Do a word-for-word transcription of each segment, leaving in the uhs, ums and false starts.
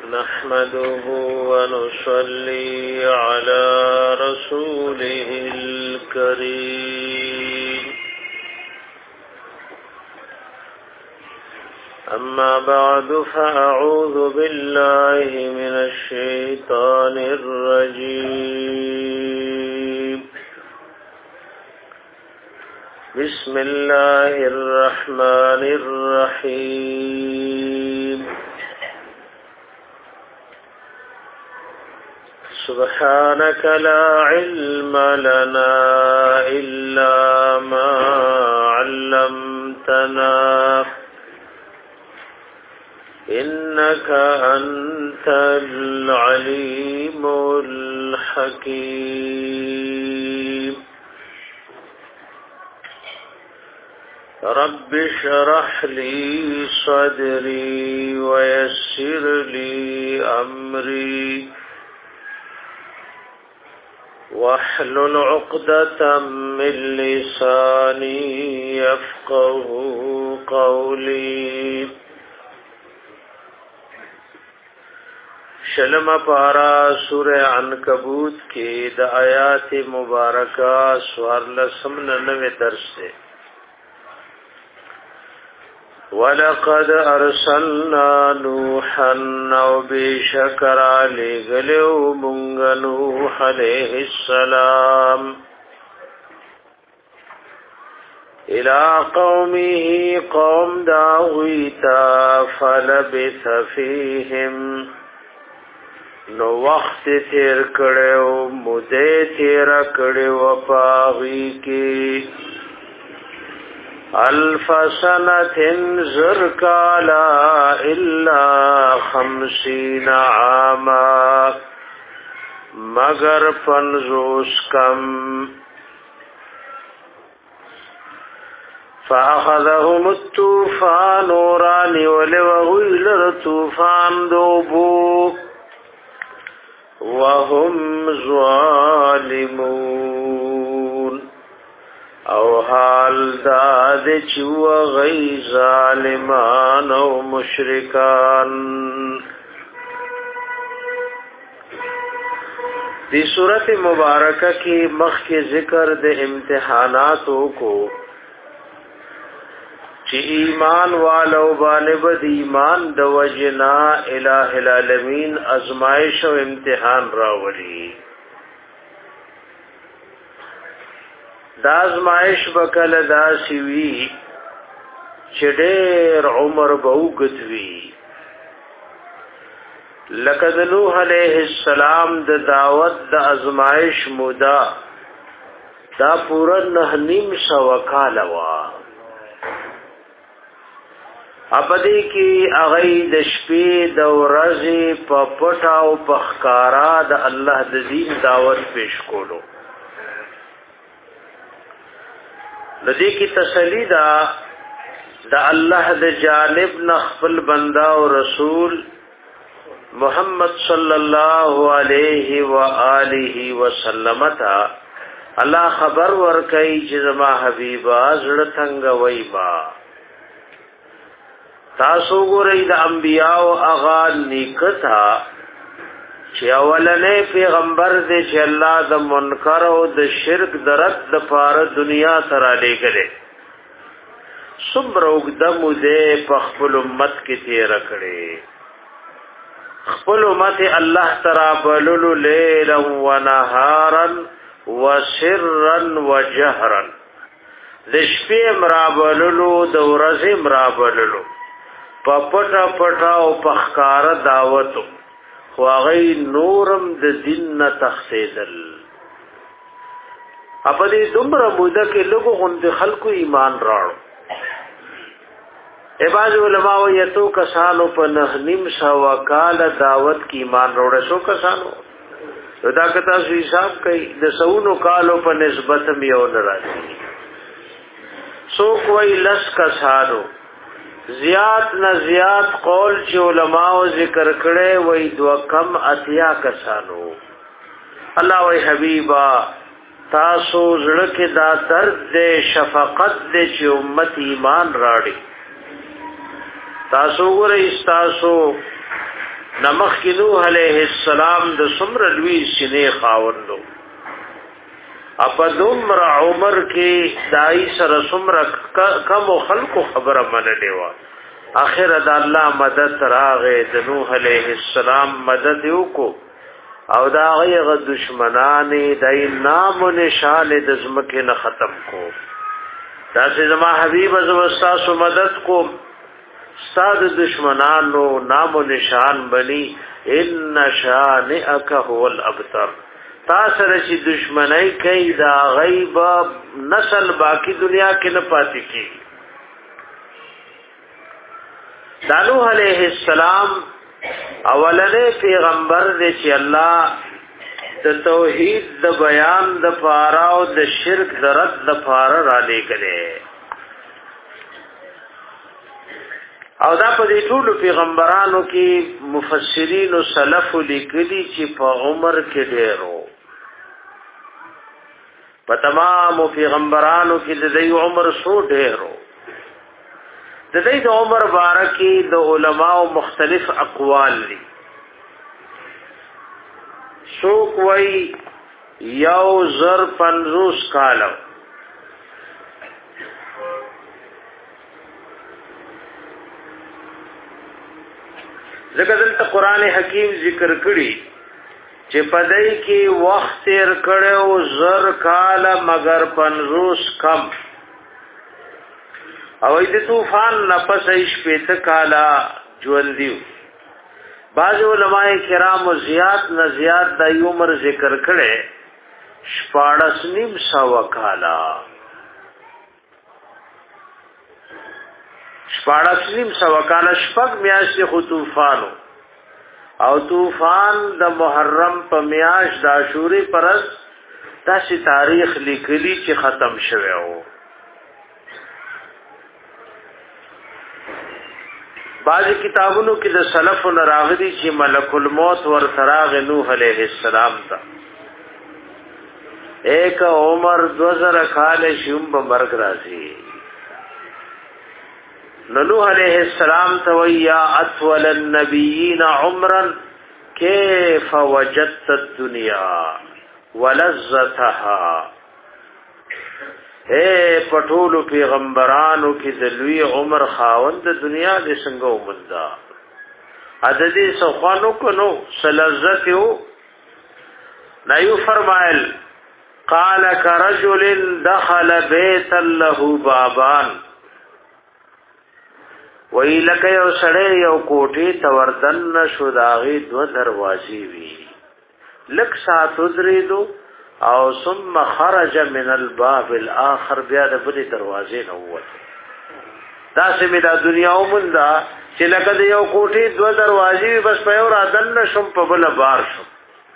نحمده ونصلي على رسوله الكريم أما بعد فأعوذ بالله من الشيطان الرجيم بسم الله الرحمن الرحيم سبحانك لا علم لنا إلا ما علمتنا إنك أنت العليم الحكيم رب اشرح لي صدري ويسر لي أمري واحلل عقدة من لساني يفقه قولي شلم پارا سورہ عنکبوت کی د آیات مبارکہ سوار لسم ننوے درس سے وَلَقَدْ أَرْسَلْنَا نُوحًا نَوْ بِشَكَرَ لِغَلِوْ مُنْغَ نُوحَ عَلَيْهِ السَّلَامِ إِلَىٰ قَوْمِهِ قَوْمْ دَاوِيتَا فَلَبِثَ فِيهِمْ نو وقت تیر کړو مده تیر کړو پاغي کې الف سنه زرکالا الا خمسین عاما مگر پنزوس کم فاخذهم الطوفان ورانی ولوغیل طوفان دوبو وهم ظالمون او حال داد چو غی ظالمان او مشرکان. دی صورت مبارکہ کی مخ کے ذکر دے امتحاناتوں کو چی ایمان والو بانبد ایمان دو وجنا الہ العالمین ازمائش و امتحان راولی. دا ازمائش بکل دا سیوی چی دیر عمر بوگتوی لکد نوح علیہ السلام دا دعوت دا ازمائش مودا دا پورا نحنیم سوکالوا اپدی کی اغی د شپې د ورځې په پټه او په ښکارا د الله د دین دعوت پیش کولو. د دې کی تسلی دا د الله د جانب نه خپل بندا او رسول محمد صلی الله علیه و آله وسلم ته الله خبر ورکړي چې زما حبیبا زړه څنګه وای با تاسو ګورئ د انبیاء او اغا نیکتا چې اولنې پیغمبر دې چې الله د منکر او د شرک درت د پار دنیا سره لګلې صبر او دم دې په خپل امت کې تیر کړې خپل امت الله تعالی بللو لیلا و نهارا و سرا و جهرا د شپې مرابللو د ورځې مرابللو پپټا پټا او پخکار دعوتو خو غي نورم د دین نه تخسیدل اپدې دومره موده کې لوګو غوند خلکو ایمان راړو. ایباز علماء یتو کسانو په نه نیم سو کال دعوت کې ایمان راوړل شو کسانو دا کتا حساب کوي د سونو کالو په نسبت میو ناراضي سو کوئی لس کسانو زیات نه زیات قول چې علماء ذکر کړي وای دو کم اتیا کسانو. الله وای حبیبا تاسو زړه کې دا درد دې شفقت دې چې امت ایمان راړي. تاسو ګورئ تاسو نمخ کی نوح علیہ السلام د سمر لوی سینې خاوندو اپا دمر عمر کې دای سره سمر کم خلق خبره منلې وا اخر د الله مدد راغې د نوح علیہ السلام مدد وکړو او دا غیغه دشمنانې دای نام و نشان د زمکه نه ختم کو دا چې زما حبیب از واستاسو مدد کو استاد دشمنانو نام و نشان بنی ان شانئک هو الابتر تاسره چې دشمنی کوي دا غیب نسل باقی دنیا کې نه پاتې کیږي نوح علیہ السلام اولنې پیغمبر دې چې الله د توحید د بیان د پاره او د شرک د رد د پاره را لېږلې او دا په دې ټول پیغمبرانو کې مفسرین او سلف لیکلي چې په عمر کې ډېرو په تمام پیغمبرانو کې د دې عمر سو ډېرو د دې د عمر بارکی د علماو مختلف اقوال دي څوک وایي یو زر پنځوس کالو ځکه دلته قران حکیم ذکر کړی چې پدای کې وخت تیر کړو زر کال مگر پنځوس کم او د طوفان نفس ایش پیته کالا ژوند دیو بعض علماء کرام زیات نه زیات د عمر ذکر کړي شپاړس نیم سو کالا شپاړس نیم سو کالا شپږ میاشتې خو طوفانو او طوفان د محرم په میاشت د عاشوري پرز داسې تاریخ لیکلی چې ختم شوی و بعضی کتابونو کې د سلفو راغلي چې ملک الموت ور تراغ نوح علیہ السلام تا ایک عمر دوزر کال شوم به مرګ راځي نوح علیہ السلام تویا اطول النبیین عمرا کیف وجدت الدنیا ولذتها اے پټولو پیغمبرانو کې د لوی عمر خاوند د دنیا د څنګه ومندا عددي سخوانو کنو سلذت یو نایو فرمایل قال كرجل دخل بيتا له بابان وی لکه یو سړی یو کوټې ته وردن شو داغي دو دروازې وی لک سات درېدو او ثم خرج من الباب الاخر بیا د بلې دروازې نه ووت دا سمې دا دنیا ومندا چې لکه د یو کوټې دو دروازې بس په یو رادن شم په بل بار شم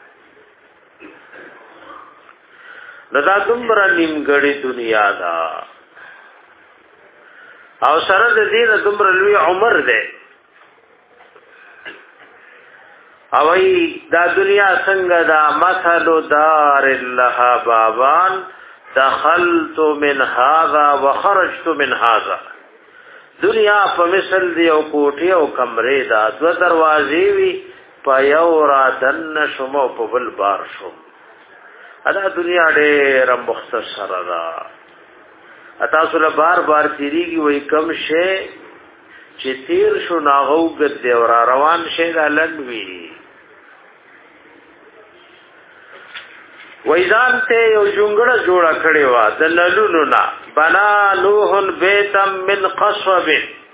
دا دومره نیمګړې دنیا دا او سره د دې د دومره لوی عمر دی او ای دا دنیا څنګه دا مثل دار الله بابان دخلت من هذا وخرجت من هذا دنیا په مثل دی او کوټه او کمرې دا دو دروازې وی په یو را دن شوم په بل بار شوم ادا دنیا ډېر مختصره ده اتاسو له بار بار تیریږي وای کم شي چې تیر شو ناغو ګد او را روان شي د لنوي وایزان ته یو جونګړه جوړه کړې و د نلونو نا بنا نوح بیتم من قصب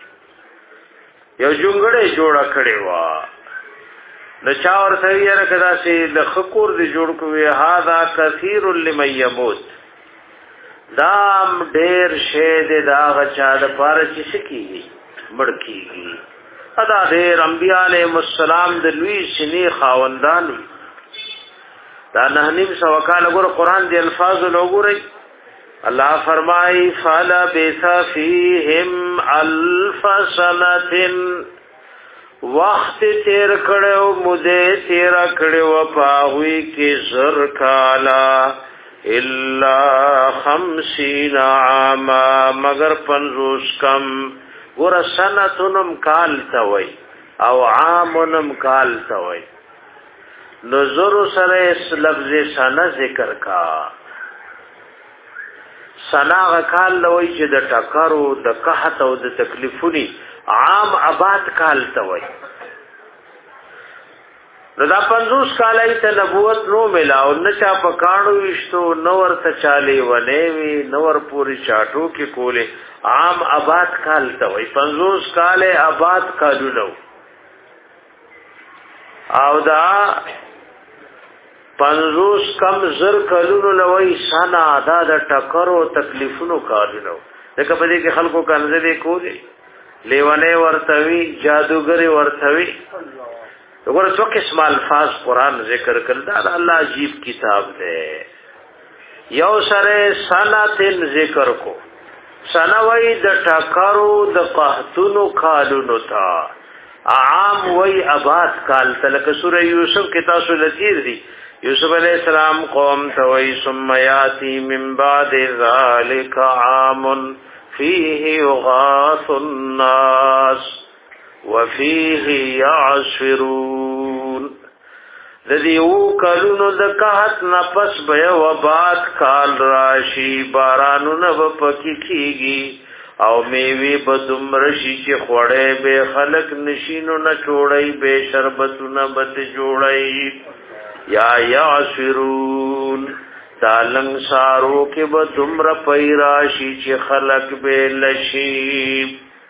یو جونګړه جوړه کړې و نو چا ورته یې راکدا چې د خکور دی جوړ کوي هاذا کثیر لمن يموت دام ډیر شه د داغ چا د پاره چې سکیږي مړ کیږي ادا ډیر انبیاء علیهم السلام د لوی سنی خاوندان دا نه نیم سو کال ګور قران دی الفاظ لوګوري الله فرمای فلا بث فیهم الف سنه وخت تیر کړو مده تیر کړو پاوی کې زر کالا الا خمسین عاما مگر پنځوس کم ور سنتونم کال توي او عامنم کال توي نظر سره لفظ سنه ذکر کا سنا غکال لوي چې د ټکرو د قحط او د تکلیفونی عام آباد کال توي نو دا پنځوس کالای ته نبوت نو ملاو نه چا پکانو وشتو نو ورته چالي ونه وی نو ور پوری چاټو کې کوله عام آباد کال توي پنځوس کاله آباد کالو نو او دا پنځوس کم زر کلونو لوي سنا دا د ټکرو تکلیفونو کارونو دغه په دې کې خلکو کنځلې کولې لیوانه ورتوي جادوګری ورتوي وګوره څو قسم الفاظ قران ذکر کړل دا الله عجیب کتاب دی یو سره سناتن ذکر کو سنوي د ټکرو د قحطونو کالونو تا عام وی آباد کال تلک سوره یوسف کې تاسو لذیر دي یوسف علیہ السلام قوم توي ثم یاتی من بعد ذلك عام فيه يغاث الناس وفيه يعصرون ذی او کلونو د قحط نفس به وبات کال راشي بارانونه پکې کیږي او میوه بدومر شي چې خوړې به خلق نشینو نه جوړي به شربتونه بد جوړي یا یعصرون دالنګ سارو کې بدومر پیراشي چې خلق به لشي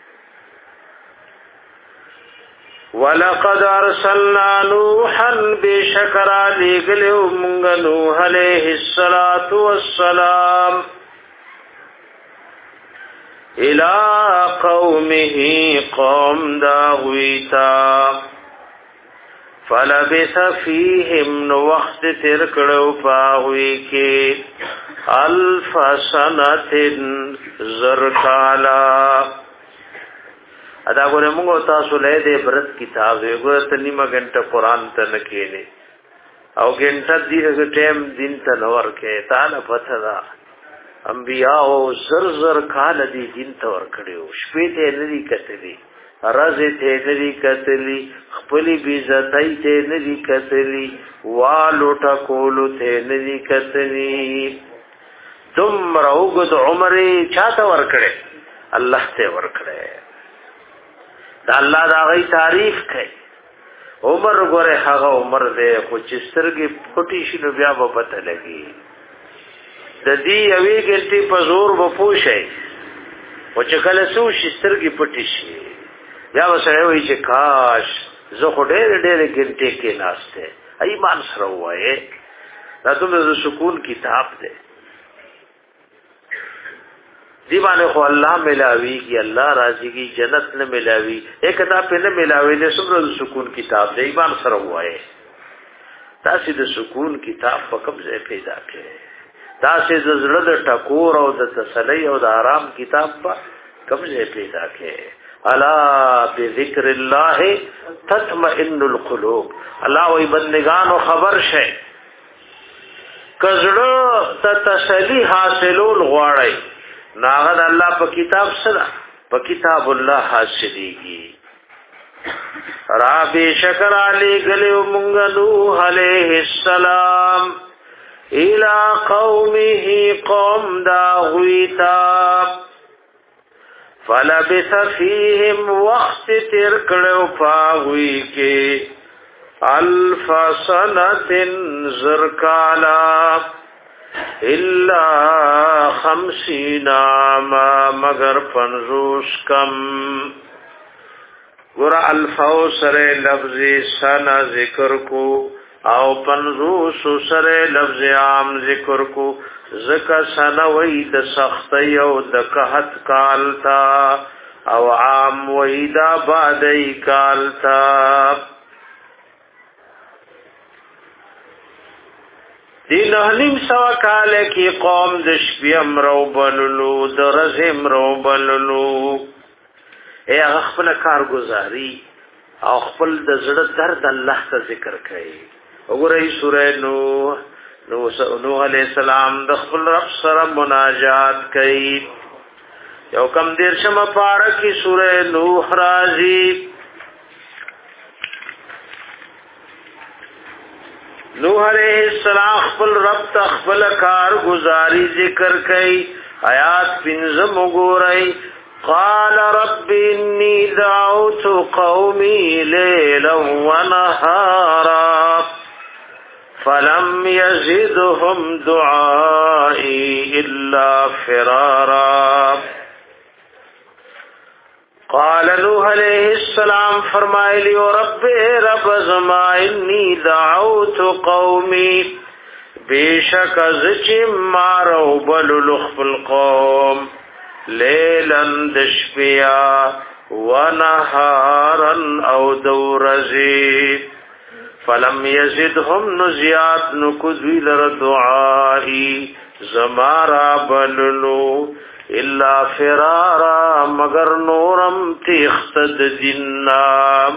ولقد ارسلنا نوحا بشکر لګلو مونږ نوح عليه الصلاه والسلام الى قومه قوم داویتا فلبث فيهم وقت تر کړو پاوي کې الف سنه زرکالا ادا ګورې موږ تاسو له دې برت کتاب وګورئ ته نیمه غنټه قران ته نکېلې او غنټه دې ټیم دین ته نور کې تعالی پته دا انبیاء او زر زر کال دې دین ته ور کړو شپې ته ندي کتلې راځي ته ندي کتلې خپلې بیزتای ته ندي کتلې والو ټکولو ته ندي کتلې تم روغد عمره چاته ور کړې الله ته ور کړې دا الله دا غي تعریف کوي عمر ګوره هغه عمر دې خو چې سترګې پټي شي نو بیا به پته لګي د دې یوې ګلتي په زور و پوښي او چې کله سو شي سترګې پټي شي بیا وسره وي چې کاش زه خو ډېر ډېر ګلتي کې ناشته ایمان سره وایي دا دومره سکون کتاب دی دیوانه خو الله ملاوی کی الله راضی کی جنت نه ملاوی ایک کتاب په نه ملاوی د صبر سکون کتاب دی ایمان سره وایي تاسو د سکون کتاب په کوم ځای پیدا کړئ تاسو د زړه د ټکور او د تسلی او د آرام کتاب په کوم ځای پیدا کړئ الا بذکر الله تطمئن القلوب الله وی بندگانو خبر شه کزړه ته تسلی حاصلول غواړي ناغد الله په کتاب سره په کتاب الله حاصلېږي رب شکر علی گلو مونږ نوح علیہ السلام الى قومه قوم داغویتا فلبث فیهم وقت تر کړو پاوی کې الف سنه زرکالا الا خمسین عاما مگر پنزوس کم گورا الفاو سر لفظ سنا ذکر کو او پنزوس سر لفظ عام ذکر کو ذکر سنا وی د سختی او د قحط کال تا او عام وی دا بادی کال تا دین احلیم سوا کاله کی قوم د شپیم رو بللو د رزم رو بللو اے خپل کارگزاری او خپل د زړه درد الله ته ذکر کړي وګورئ سورہ نوح نوح علیہ السلام د خپل رب سره مناجات کړي یو کم دیر شمه پاره کی سورہ نوح راځي نوح علیہ السلام خپل رب تخپل کار گزاری ذکر کئی آیات پنزم گورئی قال رب انی دعوت قومی لیلا ونہارا فلم یزدهم دعائی الا فرارا قال نوح علیہ السلام فرمائے لی رب رب زما انی دعوت قومی بیشک از چم مارو بلو خپل قوم لیلن دشپیا ونهارن او دورزی فلم یزدهم نزیات نکذوی لر دعائی زمارا بللو الا فرارا مگر نورم تیختد دنام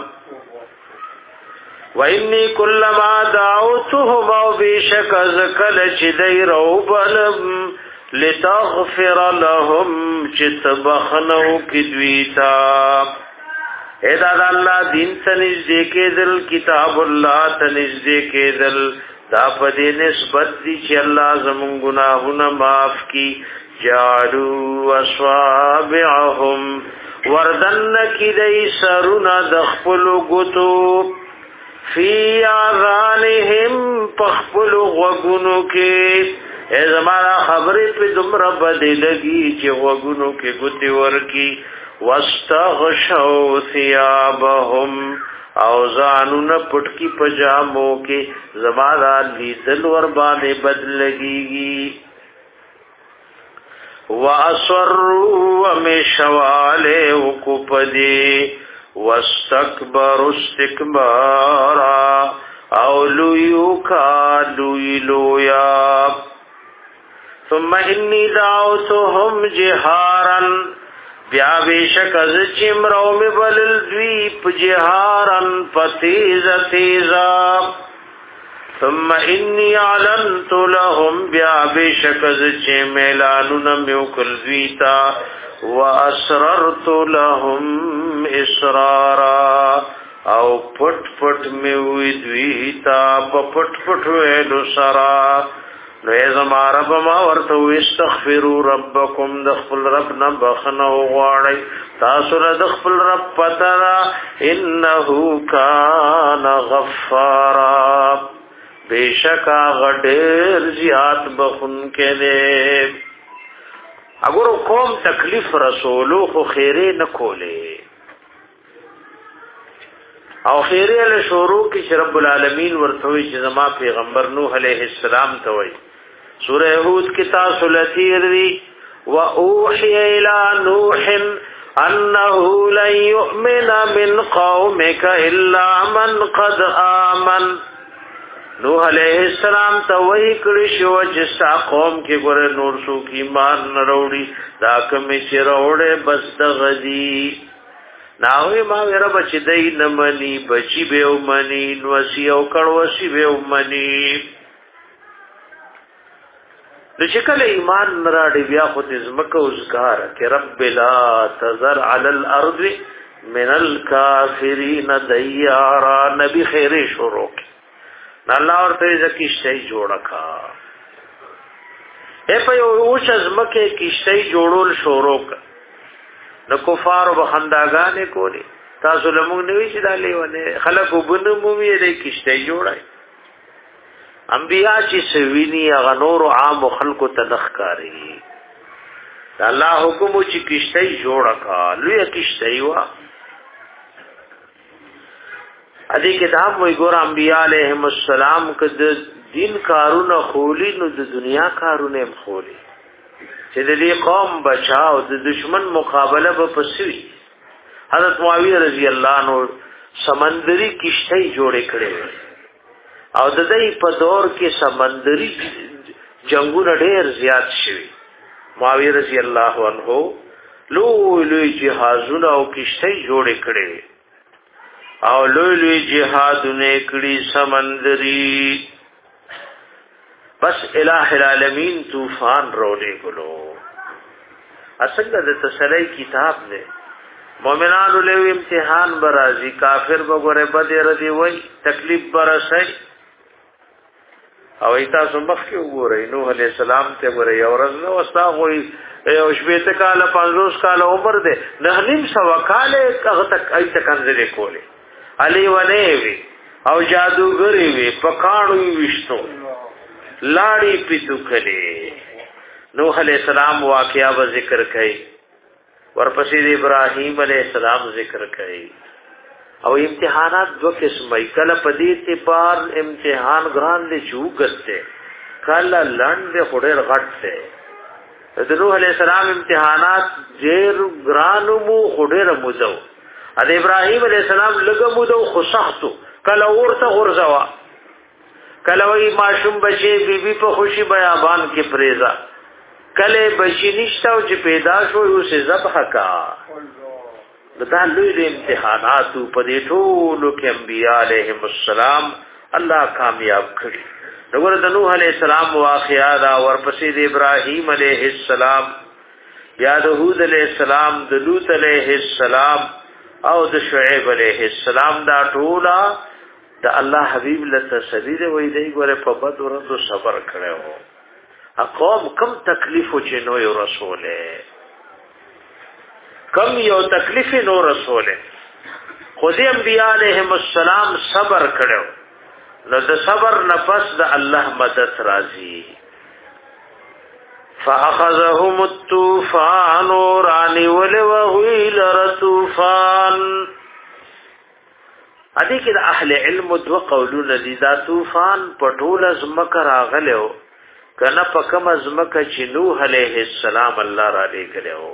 وَإِنِّي كُلَّمَا دَعَوْتُهُمْ أَوْ بِشَكَ زَكَلَ چِدَيْ رَوْبَلَمْ لِتَغْفِرَ لَهُمْ چِتْبَخْنَوْ كِدْوِيتَا اے دادا اللہ دین تنزدے کے دل کتاب اللہ تنزدے کے دل دا پدے نسبت دی چی اللہ زمون گناہونا معاف کی جعلوا اصابعهم وردن کی دی سرنا دخپلو گتو فی آذانهم پخپل غوگونو کے اے زمانہ خبری پہ دمرا بدے لگی چی غوگونو کے گتی ورکی واستغشوا ثیابهم اوزانون پٹکی پجاموں کے زمانہ لیدل وربانے بد لگی گی وَأَصَرُّوا وَمِشَوَالِهُ وَكُپَدِي وَاسْتَكْبَرُوا اسْتِكْبَارًا أَوْلُيُكَا لُيْلُويَا ثُمَّ إِنِّي دَعَوْتُهُمْ جِهَارًا بیا بیشک از چمرو می بلل دویپ جهارًا پتیز تیزا ثم انی علنت لهم بیا بیشک از چمیلانون میوکل دویتا واسررت لهم اسرارا او پٹ پٹ میوی دویتا پٹ پٹ ویلو سرا نو ایزم عرب ما ورتو استغفروا ربکم دخپل رب نبخنو غواړی تاسو را دخپل رب پترا انہو کان غفارا بیشکا غډیر زیات بخون کې دے اگر قوم تکلیف رسولو خو خیره نکولے او خیره له شروع کې رب العالمین ورتوي چې زما پیغمبر نوح علیہ السلام ته وای سورہ ہود کې تاسو لتیر دی واوحی الی نوح انه لن يؤمن من قومك الا من قد آمن نوح علیہ السلام ته وای کړي شو چې ستا قوم کې ګوره نور سو کی ایمان نه وروړي دا کوم چې وروړي بس د غدي ناوې ما ور بچ دای نه مني بچي به ومني نوسی او کړوسی به ومني د شکل ایمان نراړي بیا خو دې زمکه اوسګار کې رب لا تذر علی الارض من الکافرین دیارا نبی خیر شروع الله ورته ځکیشته جوړه کا اے په یو اوچ زمکه کیشته جوړول شروع د کفار او بخنداګانې کولی تاسو لمون نوې چې دالې ونه خلک وبنو مومي دې کیشته جوړای انبیاء چې سوینی هغه نور عام خلکو تدخکاری الله حکم چې کیشته جوړه کا لوی کیشته وا ادي کتاب وی ګور انبیاء علیهم السلام کد دین کارونه خولی نو د دنیا کارونه خولی چې د دې قوم بچاو د دشمن مقابله به پسوي حضرت معاویه رضی الله عنه سمندري کشته جوړې کړې او د دې په دور کې سمندري جنگونه ډېر زیات شوي معاویه رضی الله عنه لوی لوی جهازونه او کشته جوړې کړې او لوی لوی جهادونه کړي سمندري بس الہ العالمین طوفان رولے گلو اصل د تسلی کتاب دے مومنان له امتحان برازي کافر بغره بده ردی وای تکلیف برسای او ایتا سمخ کې وګورئ نوح علیہ السلام ته ګورئ اورز نو واستا وای او شپې ته کال پنځوس کال عمر ده نه نیم سو کال هغه تک ایت کنځلې کولې علی ونه وی او جادوګری وی پکاړو وشتو لاړی پیتو کړي نوح علیہ السلام واقعیا و ذکر کړي ورپسې ابراهیم علیہ السلام ذکر کړي او امتحانات دو قسمه کله پدې ته پار امتحان ګران دي چوغته کله لند خډر غټه د نوح علیہ السلام امتحانات ډېر ګرانو مو خډر موزو د ابراهیم علیہ السلام لګه موزو خوشحتو کله ورته غرزوا کله وی ماشوم بچي بیبي په خوشي بیابان کې پریزا کله بچی نشته او چې پیدا شو یو څه ذبح کا دا لوی امتحانات په دې ټولو کې انبیاء علیهم السلام الله کامیاب کړي وګوره د نوح علیہ السلام واقعا دا ورپسې د ابراهیم علیه السلام یا د هود علیہ السلام د لوط علیه السلام او د شعیب علیه السلام دا ټولا د الله حبیب له تسلیل وې دی ګوره په بد ورځو صبر کړو اقوم کم تکلیف چې نو یو رسوله کم یو تکلیف نو رسوله خود انبیاء علیهم السلام صبر کړو نو د صبر نفس د الله مدد راځي فاخذهم الطوفان رانی ولوهیل رطوفان ادي کې د اهل علم دو قولونه دي دا طوفان پټول ازمکه راغلو کنه پکم ازمکه چې نوح علیه السلام الله را لګلو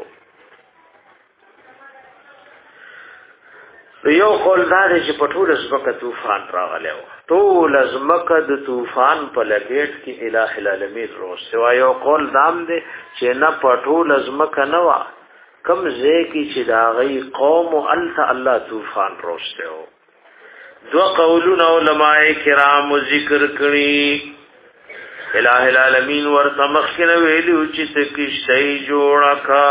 یو قول دا دی چې پټول ازمکه طوفان راغلو ټول ازمکه د طوفان په لګیټ کې الٰه العالمین روز سوا یو قول دام دی چې نه پټول ازمکه نه وا کم زه کې چې دا غي قوم الت الله طوفان روز ته دو قولون علماء کرام ذکر کړي الٰه العالمین ورته مخکنه ویلو چې کشته جوړه کا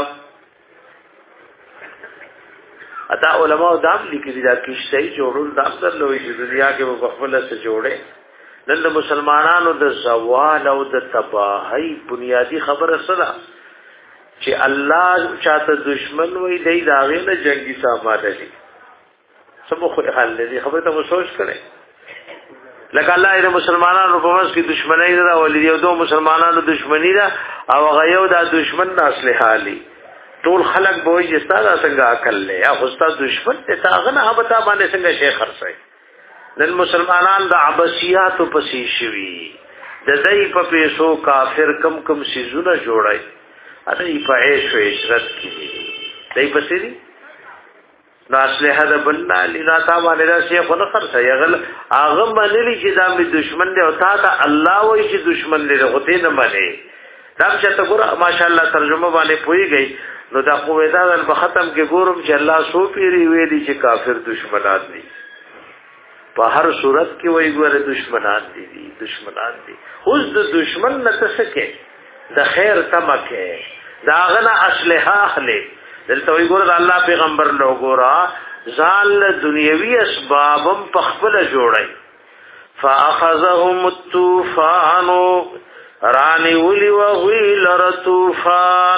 اته علماء دام لیکي دا کشته جوړول دا درلوي چې دنیا کې په خپل سره جوړه نن د مسلمانانو د زوال او د تباہی بنیادی خبره سره چې الله چاته دشمن وي دی دا غینه جنگي سامان دي سمو خو حال دې خبره ته سوچ کړئ لکه الله دې مسلمانانو په واسه کې دشمنی دا ولې یو دوه مسلمانانو دشمنی دا او غيو دا دشمن ناسله حالي ټول خلق به یې ستاسو څنګه عقل له یا استاد دشمن ته تاغنه هبتا باندې څنګه شیخ خرڅي نن مسلمانان د عباسیات په سي شوي د دای په پیسو کافر کم کم سيزونه جوړای اته په عيش او عشرت کې دای په سری نو اصله هدا بلنا لنا تا باندې دا شیخ نه خرڅي غل اغه باندې چې دا می دشمن دی او تا ته الله وایي چې دشمن دی غته نه باندې دا چې ته ګور ماشاءالله ترجمه باندې پوي گئی نو دا قوه دا په ختم کې ګورم چې الله سو پیری ویلي چې کافر دشمنان دي په هر صورت کې وایي ګوره دشمنان دي دي دشمنان دي اوس د دشمن نه تسکه د خیر تمکه دا غنا اصله اخلي دلته وایي ګوره الله پیغمبر نو ګورا ځان دنیوي اسبابم په خپل جوړای فاخذهم الطوفان رانی ولی وغیل رطوفان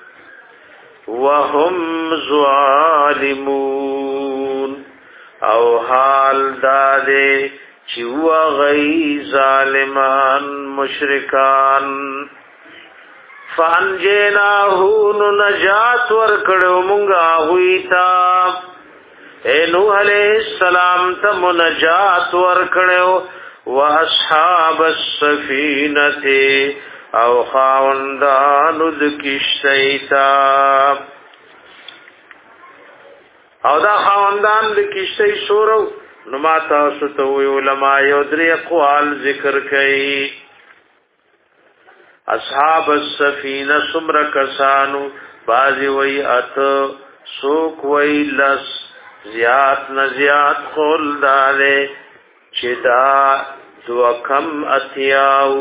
وهم ظالمون او حال داده چیو غی ظالمان مشرکان فانجیناہو نو نجات ورکڑو منگا ہوئیتا اے نوح علیہ السلام تم نجات ورکڑو واصحاب السفینة او خاوندانو د کشتیتا او دا خاوندان د کشتی شورو نو ما تاسو ته وی علماء یو درې اقوال ذکر کړي اصحاب السفینه سمر کسانو بازی وی ات سوک وی لس زیاد نزیاد قول دالے چدا دو کم اتیاو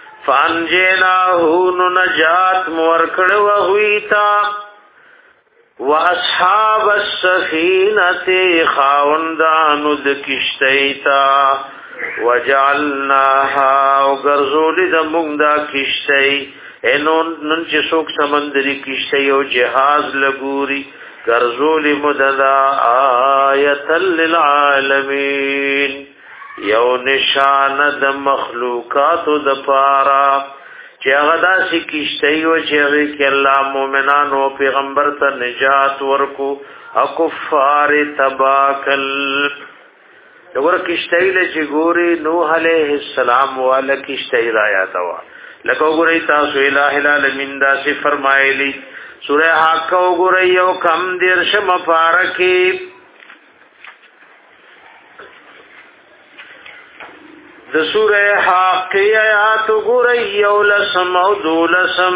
فانجیناہو نو نجات مورکڑ وحویتا واصحاب السفينه خاوندانو د کشتیتا وجعلناها وغرزول د موږ دا کشتی انون نن چې څوک سمندري کشتی او جهاز لګوري غرزول مددا آیت للعالمین یو نشان د مخلوقات د پارا چې هغه داسې کشتی او چې هغه کې الله مؤمنانو پیغمبر ته نجات ورکو او کفار تباکل دغه کشتی له چې ګوري نوح علیه السلام والا کشتی رایا تا لکه ګوري تاسو الٰه العالمین دا څه فرمایلی سورہ حق ګوري یو کم دیرشم پارکی د سورہ حق آیات ګوري یو لسم او دولسم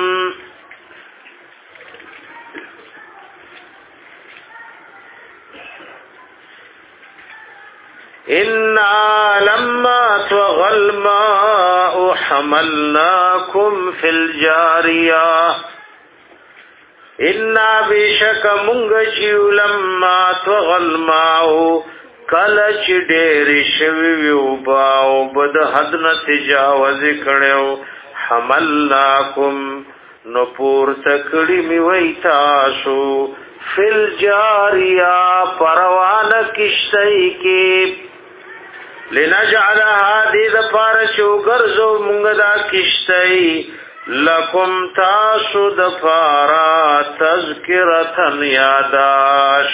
إنا لما طغى الماء حملناكم في الجارية إنا بشك منغشيو لما طغى الماء کلچ ډېر شوی وبا او بد حد نه تجاوز کړو حملناکم نو پور تکړی می وای تاسو فل جاریا پروان کشتای کې لنجعلها دې د پار شو ګرځو مونږ دا کشتای لکم تاسو د پارا تذکرتن یاداش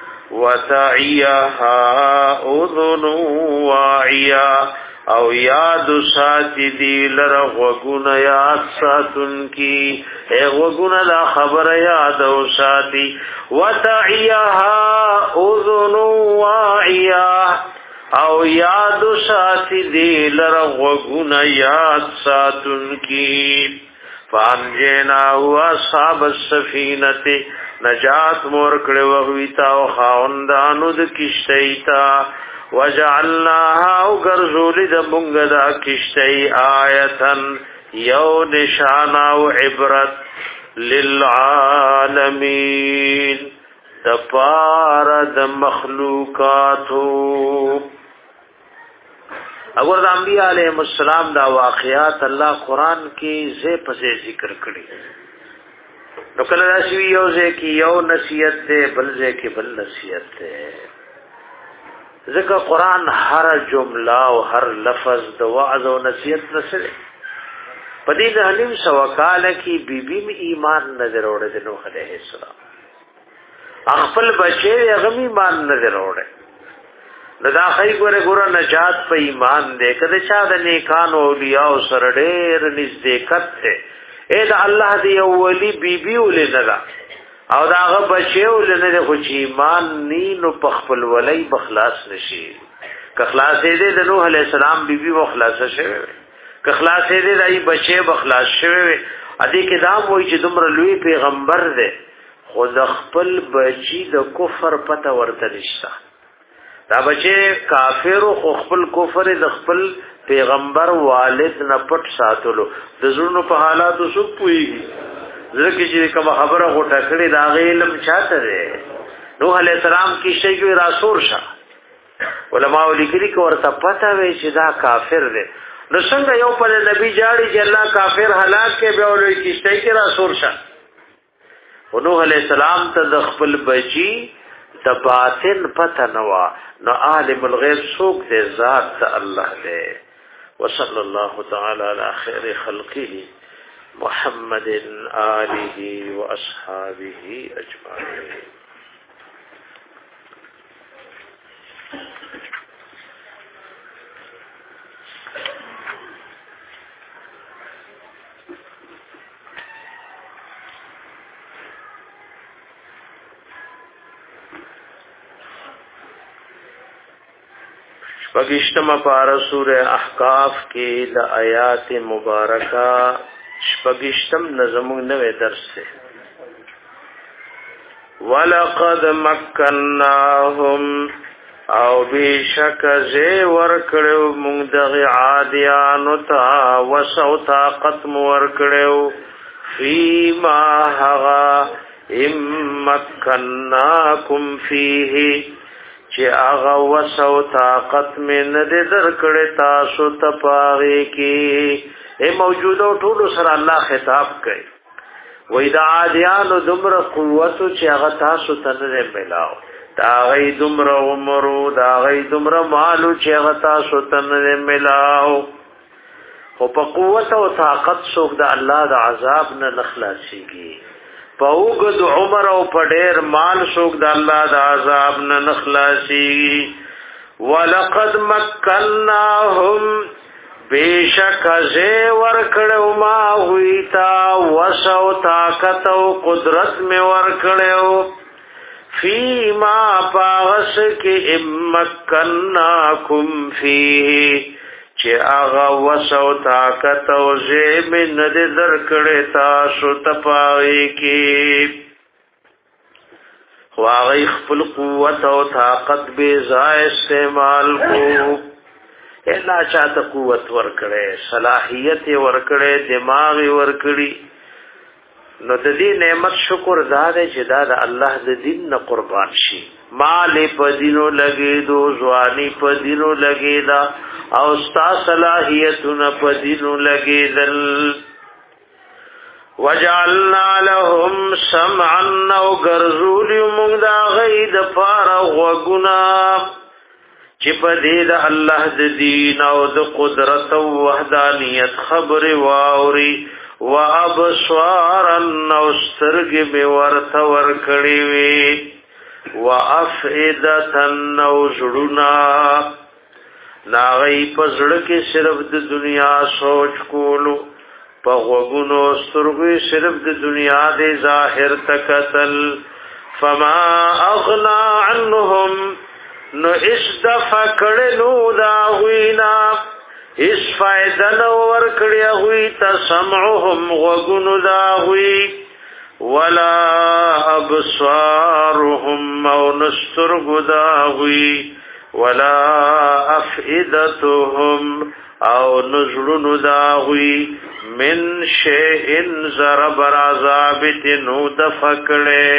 وتعيها اذن واعيا او یاد ساتي دی لره وګونه یاد ساتن کی اے وګونه دا خبر یاد او ساتي وتعيها اذن واعيا او یاد ساتي دی لره وګونه یاد ساتن کی فانجنا واصحاب السفينه نجات مور کړه وغویتا او خاوندانو د کشتیتا وجعلناها او غرزول د مونږ د کشتی آیتن یو نشان او عبرت للعالمین د پار د مخلوقاتو اگر د انبیاء علیهم السلام دا واقعات الله قران کې زې پسې ذکر کړي نو کله راشي یو ځکه یو نصیحت ده بل ځکه بل نصیحت ده ځکه قران هر جمله او هر لفظ د وعظ او نصیحت نسره پدې د حلیم سوکاله کی بیبي می ایمان نظر وړه د نوح علیه السلام خپل بچي غمی ایمان نظر وړه لدا خی ګوره ګوره نجات په ایمان ده کله چا د نیکانو اولیاء سره ډېر نزدېکت ده اے دا الله دی اولی بی بی ولندا او دا هغه بچیو لنه خو چې ایمان نینو په خپل ولای بخلاص نشي که خلاص دې د نوح علی السلام بی بی بخلاص شوه که خلاص دې دای بچي بخلاص شوه ادي کې دا وایي چې دومره لوی پیغمبر دی خو د خپل بچی د کفر پته ورته نشته دا بچي کافر خو خپل کفر د خپل پیغمبر والد نه پټ ساتلو د زړونو په حالاتو سو پويږي ځکه چې کوم خبره غوټه کړې دا علم چاته ده نوح علی السلام کی شی کې راسور شه علماء لیکلي کو ورته پته وي چې دا کافر دی نو څنګه یو په نبی جاړي چې الله کافر هلاک کې به ولې کی شی کې راسور شه نوح علی السلام ته د خپل بچي د باطن پته نوا نو عالم الغیب څوک دی ذات الله دی وصلى الله تعالى على خير خلقه محمد آله وأصحابه أجمعين شپږشتمه پارا سورہ احقاف کې د آیات مبارکه شپږشتم نظمون نوې درس ده ولقد مکناهم او بشک زه ورکړو موږ د عادیانو ته وسو طاقت مو ورکړو فيما هغا امکناکم فیه چې هغه وسو طاقت مې نه دې درکړې تاسو ته پاغې کې اے موجوده ټول سره الله خطاب کوي وې دا عادیانو دومره قوت چې هغه تاسو ته نه ملاو دا غي دومره عمرو دا غي دومره مالو چې هغه تاسو ته نه ملاو خو په قوت او طاقت څوک د الله د عذاب نه نخلاصيږي په وګد عمر او په ډېر مال څوک د الله د عذاب نه نخلاصيږي ولقد مكناهم بیشک زه ورکړو ما ویتا وسو طاقت او قدرت می ورکړو فیما پاغس کې امکناکم فیه چې هغه وسو طاقت او زه می نه درکړې تاسو ته پای کې واغی خپل قوت او طاقت به ځای استعمال کو الله چاته قوت ورکړي صلاحیت ورکړي دماغ ورکړي نو د دې نعمت شکر زاده چې دا د الله د دین نه قربان شي مال په دینو لګي دو ځواني په دینو لګي دا او ستا صلاحیتونه په دینو لګي دل وجعلنا لهم سمعا او غرزول موږ دا غید فارغ وغنا چې په دې د الله د دین او د قدرت او وحدانیت خبر واوري وابصارا او سترګ به ورته ورکړي وي وافئده او زړونه ناغي په زړه کې صرف د دنیا سوچ کولو په غوګونو سترګې صرف د دنیا د ظاهر تکتل فما اغنا عنهم نو اس دفع کړلو دا غوینا اس فائدہ نو ور کړی غوی تسمعهم غوګونو دا غوی ولا ابصارهم او نسترګ دا غوی ولا افئدتهم او نزلونو دا غوی من شیء ضرب عذابت نو دفع کړي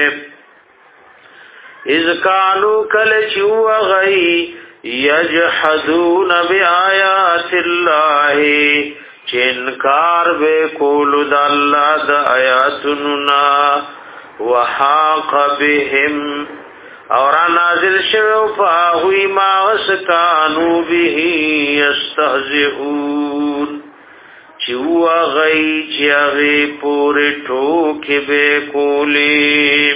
اذ کانو کل چو غی یجحدون بآیات اللہ چنکار بے کولو دا اللہ دا آیاتننا وحاق بهم اور نازل شو فاہوی ما غسکانو به یستہزئون چو غی چیغی پوری ٹوکی بے کولی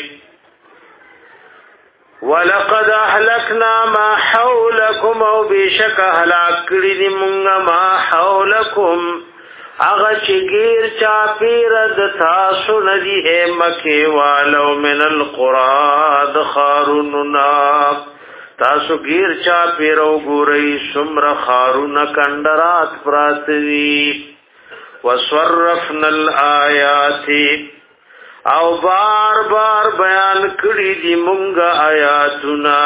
ولقد اهلكنا ما حولكم او بشك هلاك کړي دي مونږه ما حولكم هغه چې غیر چا پیر د تاسو ندي اے مکه والو من القرى د خاروننا تاسو غیر چا پیر او ګورئ سمر خارون کندرات پراتوي وصرفنا الآيات او بار بار بیان کړي دي مونږه آیاتنا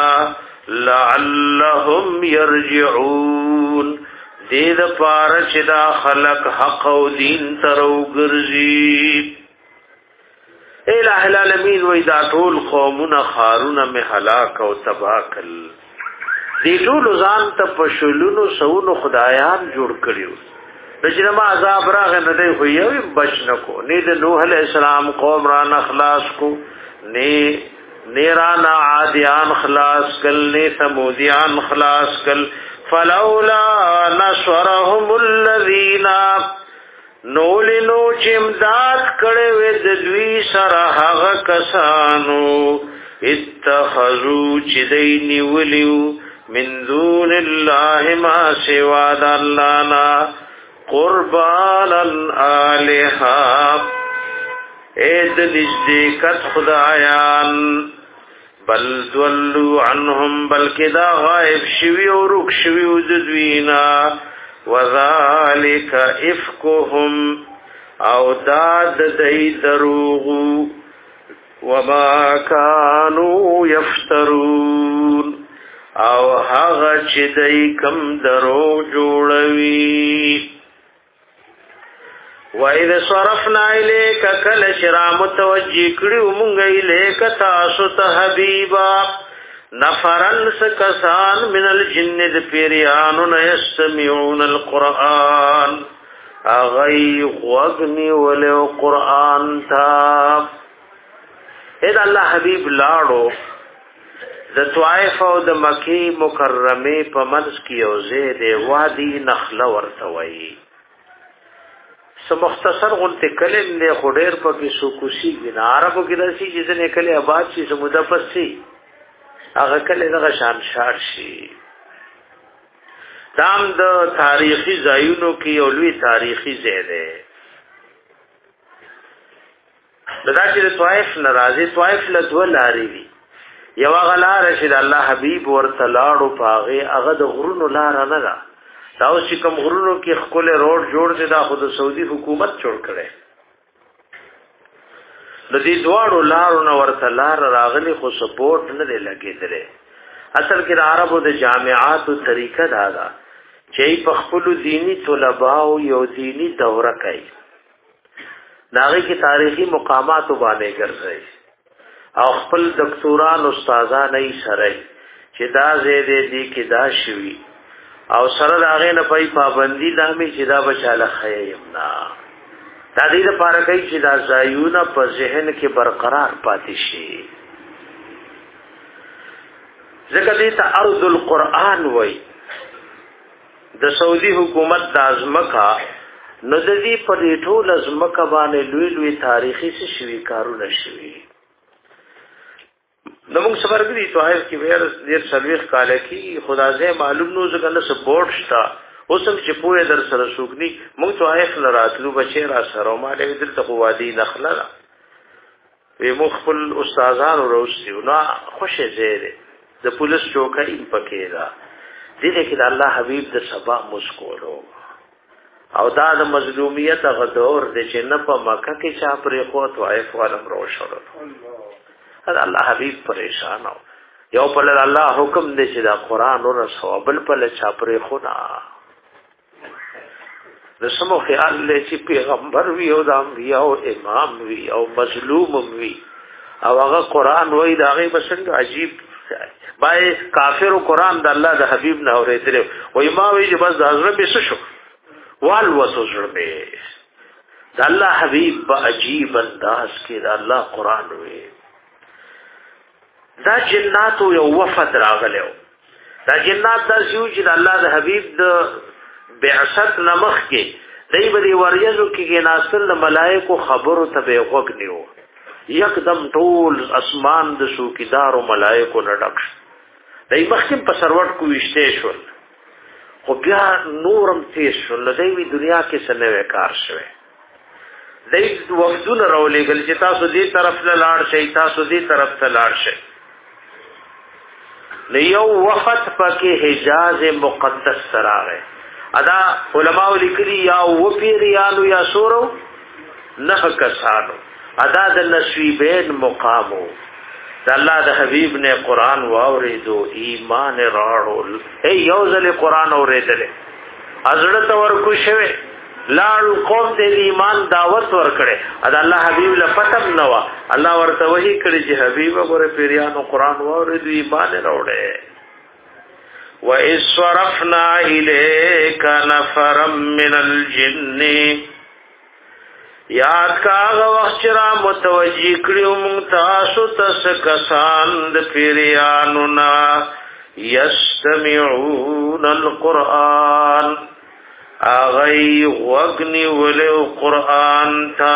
لعلهم يرجعون دې د پاره چې دا خلق حق او دین تر وګرځي الہ العالمین وې دا ټول قومونه خارونه می هلاک او تباہ کړل دې ټول ځان ته پښلونو سونو خدایان جوړ کړیو بجنما عذاب راغ نه دی خو یو بچ نکو نه د نوح علیہ السلام قوم را نخلاص کو نه نیرانا عادیان خلاص کل نه ثمودیان خلاص کل فلولا نصرهم الذين نولنو چمداد کړه وې د دوی سره هغه کسانو اتخذوا چدینی ولیو من دون الله ما سوا د الله نا قربانا آلہا اید نزدیکت خدایان بل دولو عنهم بلکہ دا غائب شوی و رک شوی و ددوینا وذالک افکهم او داد دی دروغو وما کانو یفترون او هغه چې دی کم دروغ جوړوي وَإِذْ صَرَفْنَا إِلَيْكَ كَلَّ شِرَا مُتَوَجِّهْ کړو مونږ الیک تاسو ته حبیبا نفرن سکسان من الجن د پیریانو یستمعون القرآن اغی غوغنی ولو قرآن تا اې الله حبیب لاړو د طائف او د مکی مکرمه په منځ کې یو ځای دی وادي نخله ورته وایي سو مختصر غلط کلم له خډیر په کې سو کوشي نه عربو کې داسي چې ځنه کله آباد شي سموده پسي هغه کله دغه شان شار شي دام د تاریخي ځایونو کې یو لوی تاریخي ځای دی دا چې طائف ناراضي طائف له دوه لارې دي یو غلار رشید الله حبیب ورته لاړو پاغه هغه د غرونو لار نه ده دا اوس چې کوم غرونو کې خپل روډ جوړ دي دا خود سعودي حکومت جوړ کړي د دې دواړو لارو نه ورته لار راغلي خو سپورټ نه دی لګېدلې اصل کې د عربو د جامعاتو طریقه دا ده چې په خپل دینی طلباو یو دینی دوره کوي داغه کې تاریخي مقامات باندې ګرځي او خپل دکتوران استادان یې سره چې دا زیاده دي کې دا شوي او سره داغه نه پای پابندي لامي چې دا بچاله خیمنا دا دې لپاره کوي چې دا ځایونه په ذهن کې برقرار پاتې شي ځکه دې ته ارض القرآن وای د سعودي حکومت د ازمکا نو د دې په دې ټول ازمکا باندې لوی لوی تاریخي څه شوي کارونه شوي نو موږ سفرګري توایف کې ویر ډیر سرویس کال کې خدای معلوم نو ځکه نه سپورټ شتا اوسم چې پوهه در سره شوګني موږ توایف لراتلو بچی را سره مالې دل ته وادي نخله وی مخ خپل استادانو روسي نو خوشې زیره د پولیس چوکۍ پکې دا دې کې د الله حبيب د سبا مسکولو او دا د مظلومیت غدور د چې نه په مکه کې چا پرې خو توایف ولم روشلو دا الله حبيب پریشان او یو په الله حکم دې چې دا قران او رسول بل په چا پرې خو نه رسمو خیال لې چې پیغمبر وی او د انبیاء او امام وی او مظلوم وی او هغه قران وای دا غي بسنګ عجیب بای کافر قران د الله د حبیب نه اورېدل وای ما وی چې بس د حضرت به شو وال وسوجر به د الله حبیب په عجیب انداز کې د الله قران وی دا جنات یو وفد راغلو دا جنات د شو چې د الله د حبیب د بعثت نمخ کې دای بری وریزو کې ناصر د ملائکو خبرو ته به وګنیو یکدم ټول اسمان د شوکیدار او ملائکو لډک دای مخکې په سروټ کو وشته شو خو بیا نورم تیز شو لدی وی دنیا کې سنوي کار شوه دای وفدون راولېګل چې تاسو دې طرف له لاړ شئ تاسو دې طرف ته لاړ شئ لیو وفد پکې حجاز مقدس سراغه ادا علماء لیکلي یا و پیریانو یا سورو نه کسانو ادا د نسویبین مقامو د الله د حبیب نے قران واوریدو ایمان راړول ای یو ځل قران اوریدل ازړه تور کو شوه لاړ قوم دې ایمان دعوت ورکړي ادا الله حبیب له فتم نوا الله ورته وਹੀ کړي چې حبیب وګوره پیریانو قران واوریدو ایمان راوړې وَإِذْ صَرَفْنَا إِلَيْكَ نَفَرًا مِنَ الْجِنِّ یاد کاغه وخت را متوجی کړو مونږ تاسو ته کسان د پیریانو نا یستمعون القرآن اغی وغنی ولو قرآن تا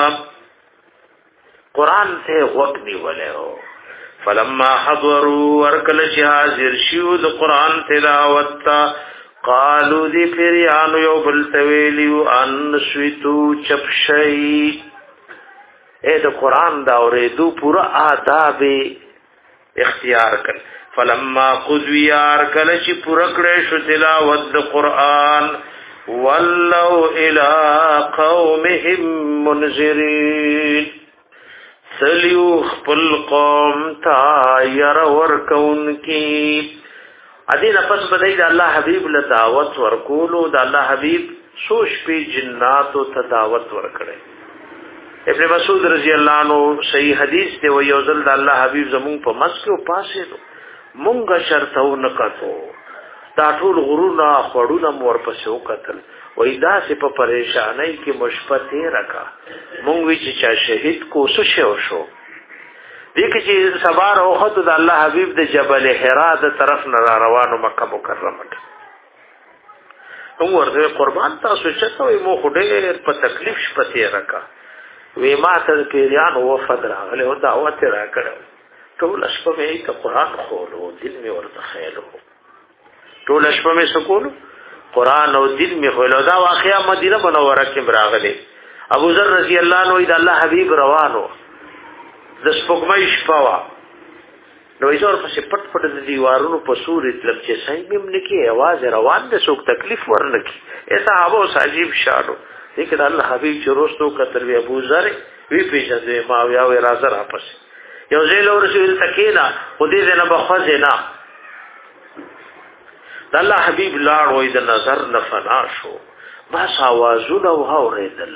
قرآن ته وغنی ولو فلما حضروا ورکل چې حاضر شو د قران تلاوت تا قالو دی پیریانو یو بل تویلیو ان شویتو چپشی اے د قران دا اوریدو پورا آداب اختیار کړ فلما قذویار کله چې پورا کړې شو تلاوت د قران ولو الى قومهم منذرین سلیو خپل قوم تا ير ورکون کی ادي نفس بدای د الله حبیب له دعوت ورکولو د الله حبیب سوچ په جناتو ته دعوت ورکړي. ابن مسعود رضی الله عنه صحیح حدیث دی و یو ځل د الله حبیب زمون په مسکو پاسه نو مونږه شرطو نکاتو دا ټول غرونه خړونه مور پسې وکتل وای دا سه په پریشانای کې مشپته رکا مونږ وی چې چا شهید کو سو شو شو دې کې چې سبار اوخت د الله حبیب د جبل حرا د طرف نه روانو مکه مکرمه ته نو ورته قربان تاسو چې ته مو خډه په تکلیف شپته رکا وی ما ته پیریان وفد راغله او دعوت را کړو ټول شپه مې ته قران خولو دل مې ورته خیالو ټول شپه مې سکول قران او دل مې خولو دا واقعیا مدینه منوره کې راغله ابو ذر رضی الله عنه د الله حبیب روانو د سپوږمۍ شپه وا نو یې ور پسې پټ پټ د دیوارونو په سورې تلم چې صحیح مم نکي आवाज روان د څوک تکلیف ورنکي ایسا هغه عجیب شانو لیکن الله حبیب چې روستو کتل وی ابو ذر وی پیژنې ما وی او راځه را پس یو ځل ورسول تکینا خدای دې نه بخښه نه د الله حبیب لاړ وې د نظر نه فنا شو بس आवाजونه وهوریدل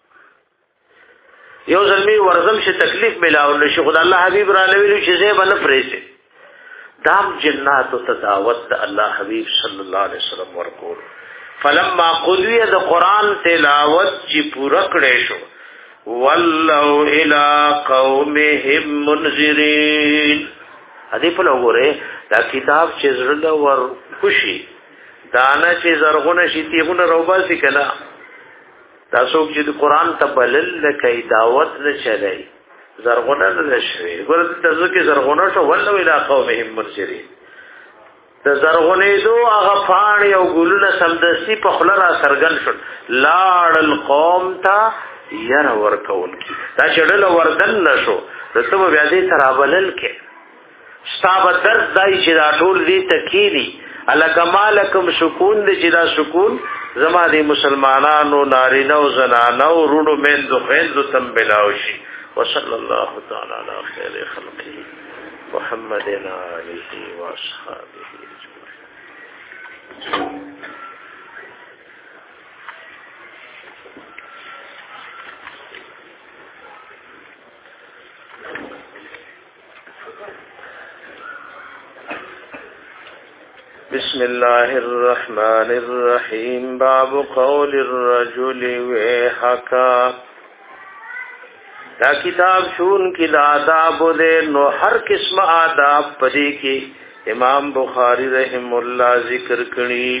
یو ځل می ورزم چې تکلیف ملاو نشي خدای الله حبیب را لوي چې زه بل پرېسه دام جنات او تداوت د الله حبیب صلی الله علیه وسلم ورکول فلما قضی د قران تلاوت چې پورا کړې شو ولو الى قومهم منذرین ادي په لګوره دا کتاب چې زړه ور خوشي دانا چې زرغونه شي تیغونه روباسي کنا تاسو چې د قران ته بلل لکې دعوت نه چلای زرغونه نه شوي ګورته تاسو کې زرغونه شو ولو الى قومهم منذرین د زرغونې دو هغه فان یو ګلونه سمدسي په خلرا سرګن شو لاړ القوم تا ير ورکول کی دا چړل وردن نشو رتب بیا دې ترابلل کې ستاب درد دای چې دا ټول دې تکیری الکمالکم سکون دې چې دا سکون زما دې مسلمانانو نارینه او زنانو رونو مین دو خیل تم بلاوشي وصلی الله تعالی علی خیر خلقه محمد علیه و اصحابہ بسم الله الرحمن الرحیم باب قول الرجل ویحکا دا کتاب شون کی دا آداب دے نو ہر قسم آداب پدی کی امام بخاری رحم اللہ ذکر کړي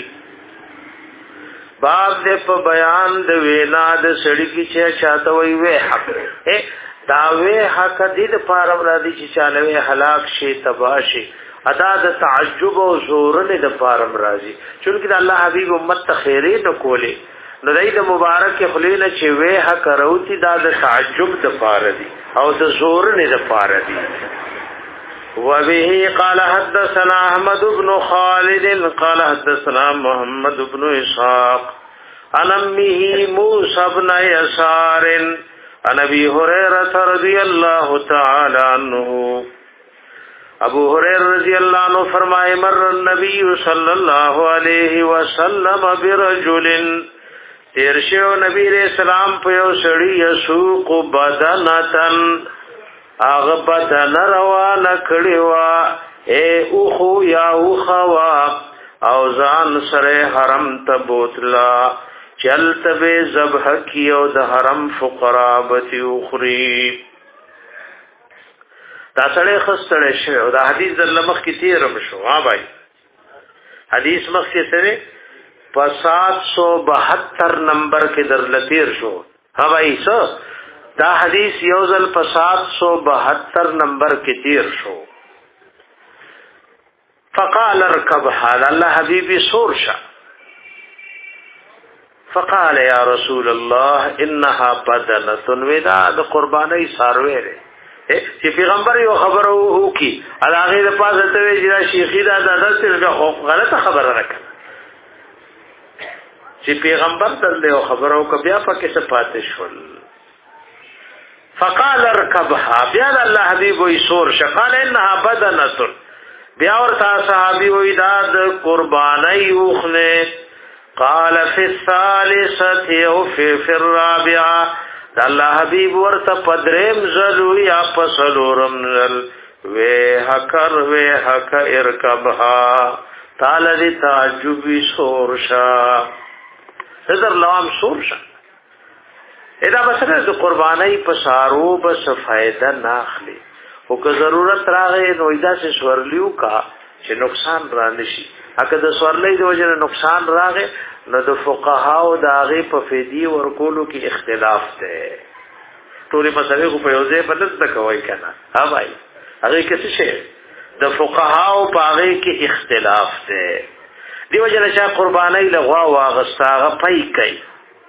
باب دې په بیان د وینا د سړی کی چې چاته وي وې حق اے دا وې حق دې د پاره ولادي چې چاله وي هلاک شي تباشي ادا د تعجب او زور نه د پاره راضي چونکه د الله حبيب امت ته خیره نه کوله نو دای د مبارک خلیل چې وې حق راوتی دا د تعجب د پاره دي او د زور نه د پاره دي وبه قال حدثنا احمد بن خالد قال حدثنا محمد بن اسحاق عن امه موسى بن يسار عن ابي هريره رضي الله تعالى عنه ابو هريره رضی اللہ عنہ فرمائے مر النبي صلی اللہ علیہ وسلم برجل تیرشو نبی علیہ السلام په یو سړی یسوق بدنتن اغه بدن روانه کړي وا اے اوخو یا اوخوا او ځان سره حرم ته بوتلا چلت به ذبح کیو د حرم فقرا بتی اخری دا سره خستړې شو دا حدیث د لمخ کې تیرم شو ها بھائی حدیث مخ کې سره په سات سو بہتر نمبر کې در لتیر شو ها بھائی سو دا حدیث یوزل په سات سو بہتر نمبر کې تیر شو فقال اركب هذا الله حبيبي سورشا فقال يا رسول الله انها بدنه ودا د قرباني ساروي چې پیغمبر یو خبره وکي هغه د پاسه ته وی چې شیخی دا د داسې غلطه خبره راکړه چې پیغمبر تل یو خبره وکړه بیا پکې څه پاتې شول فقال اركبها بیا الله حبيب وی سور شقال انها بدنه بیا ورته صحابي وی دا د قرباني وخنه قال فی الثالثه او فی الرابعه الله حبیب ورته پدریم زلو یا پسلورم زل وی حکر وی حک ارکبها تعالی دی تعجبی سورشا صدر لوام سورشا ادا بسره د قربانی پسارو بس فائدہ ناخلی او که ضرورت راغی نو ایدا سے سورلیو کا چې نقصان را نشي اګه د سورلې د وجه نقصان راغی نو د فقهاو د هغه په فدی ورکولو کې اختلاف ده ټولې مسلې کو په یو ځای بدل تکوي کنه ها بھائی هغه کې څه د فقهاو په هغه کې اختلاف ده دی وجه چې قرباني لغوا واغستاغه پي کوي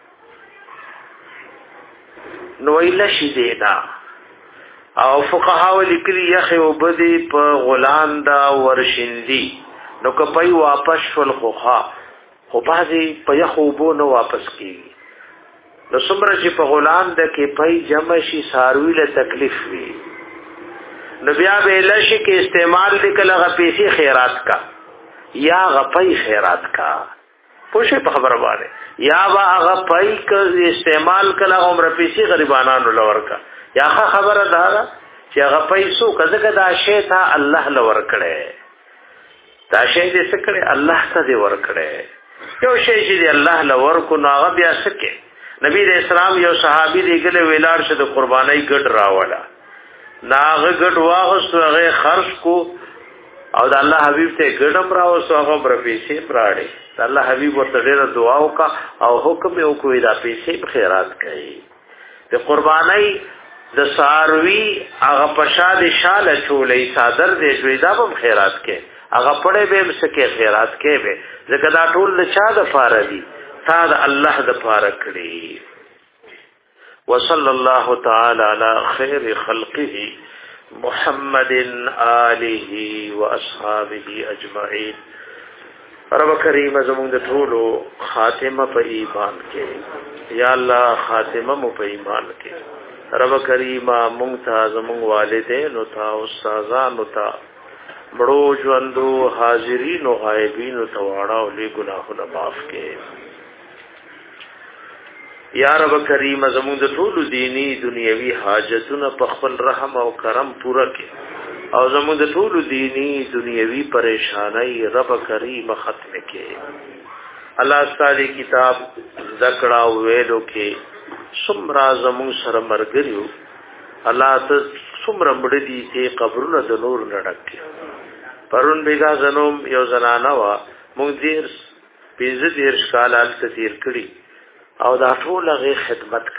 نو ویل شي دینا او فقهاو لیکلي یخ او بدی په غلان دا ورشندي نو کپي واپس ول خوخه خو بازي په یخوبو نو واپس کیږي نو څومره چې په غلام د کې پي جمع شي ساروي له تکلیف وي نو بیا به لشي کې استعمال وکړه غ پیسې خیرات کا یا غپي خیرات کا پوښې په خبره باندې یا با غ پي ک استعمال کړه عمر پیسې غریبانو لور کا یا خبره ده چې غ پیسو کزه دا شی ته الله لور کړي دا شی دې څه کړي الله ته دې ور کړي یو شی چې الله لور کو ناغه بیا سکے نبی د اسلام یو صحابي دیګله ویلار شه د قربانای ګډ راولا ناغه ګډ واغست هغه خرج کو او د الله حبیب ته ګډم راوسو هغه بر پیسې پراړي الله حبیب ورته ډېر دعا وکا او حکم یې وکوي دا پیسې خیرات کړي د قربانای د ساروی هغه پشاد شاله چولې صادر دې شوی دا هم خیرات کړي هغه پړې به مسکه خیرات کې به ځکه دا ټول د چا د فار دي تا د الله د فار کړی وصلی الله تعالی علی خیر خلقه محمد آله واصحابه اجمعین رب کریم زموږ د ټولو خاتمه په ایمان کې یا الله خاتمه مو په ایمان کې رب کریم مونږ ته زموږ والدین او تا استادانو ته مړو ژوندو حاضرین او غایبین او تواړه او لې ګناهونه معاف کړي یا رب کریم زموږ د ټولو دینی دنیوي حاجتونه په خپل رحم او کرم پوره کړي او زموږ د ټولو دینی دنیوي پریشانای رب کریم ختم کړي الله تعالی کتاب ذکر او ویلو کې سمرا زموږ سره مرګریو الله ته سمره مړ دي چې قبرونه د نور نډک پرون بیگا زنوم یو زنانه وا مونږ دیر پیزه دیر شکالال تیر کړي او دا ټول غي خدمت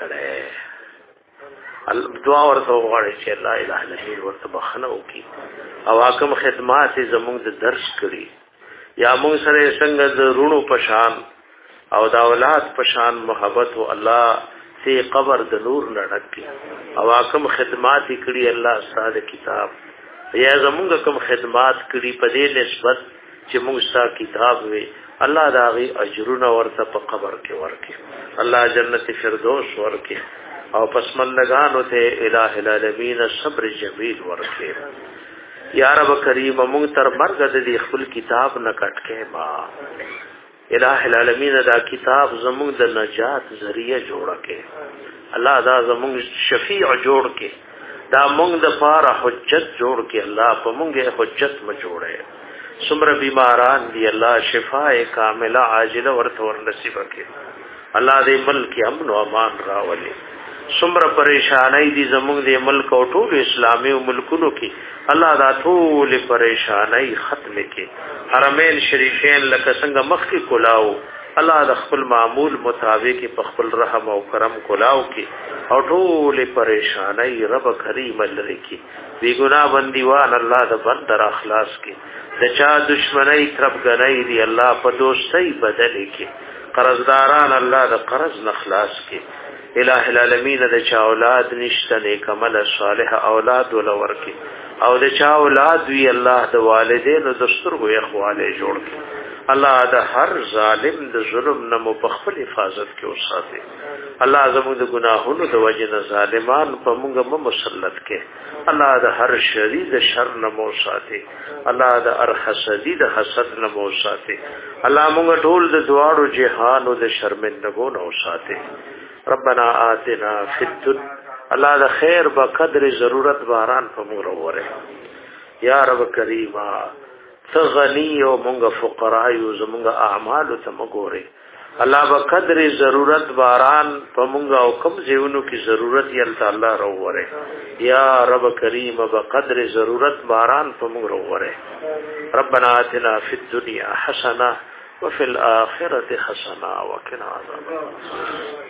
کړي دعا ورته وغواړي چې الله اله الا هو ورته بخنه وکي او حکم خدمات زموږ د درس کړي یا مونږ سره څنګه د رونو پشان او د اولاد پشان محبت او الله سی قبر د نور نړک او حکم خدمات کړي الله ستاسو کتاب یا زمونږ کوم خدمات کړي په دې نسبت چې موږ ستاسو کتاب وي الله دا غي اجرونه ورته په قبر کې ورکړي الله جنت فردوس ورکړي او پسمن لگانو ته الٰه العالمین صبر جمیل ورکړي یا رب کریم موږ تر مرګ د دې خپل کتاب نه کټکې ما الٰه العالمین دا کتاب زموږ د نجات ذریعہ جوړ کړي الله دا زموږ شفیع جوړ کړي دا مونږ د پاره حجت جوړ کې الله په مونږه حجت م جوړه سمره بیماران دی الله شفاء کامله عاجله ورته ور نصیب کړي الله دې ملک امن او امان راولي سمره پریشانای دي زمونږ د ملک او ټول اسلامي ملکونو کې الله دا ټول پریشانای ختم کړي حرمین شریفین لکه څنګه مخ کې کولاو الله د خپل معمول مطابق په خپل رحم او کرم کولاو کې او ټول پریشانای رب کریم لری کې بی ګناه بندیوان الله د بندر اخلاص کې د چا دشمنی طرف غنۍ دی الله په دوستۍ بدل کې قرضداران الله د قرض نخلاص کې الٰه العالمین د چا اولاد نشته نیک عمل صالح اولاد ولور کې او د چا اولاد وی الله د والدینو د سترګو اخواله جوړ کې الله د هر ظالم د ظلم نه مو په خپل حفاظت کې وساتي الله زموږ د ګناهونو د وجه نه ظالمان په موږ مو مسلط کې الله د هر شری د شر نه مو وساتي الله د هر حسدي د حسد نه مو وساتي الله موږ ټول د دواړو جهانو د شرمندګو نه وساتي ربنا آتنا فی الدنیا الله د خیر په قدر ضرورت باران په موږ وروره یا رب کریما تغنی او مونږ فقرا یو زمونږ اعمال ته مګوري الله په قدر ضرورت باران په مونږ او کوم ځایونو کې ضرورت یې الله راووره یا رب کریم په قدر ضرورت باران په مونږ راووره ربنا آتنا فی الدنیا حسنه وفي الاخره حسنه وقنا عذاب النار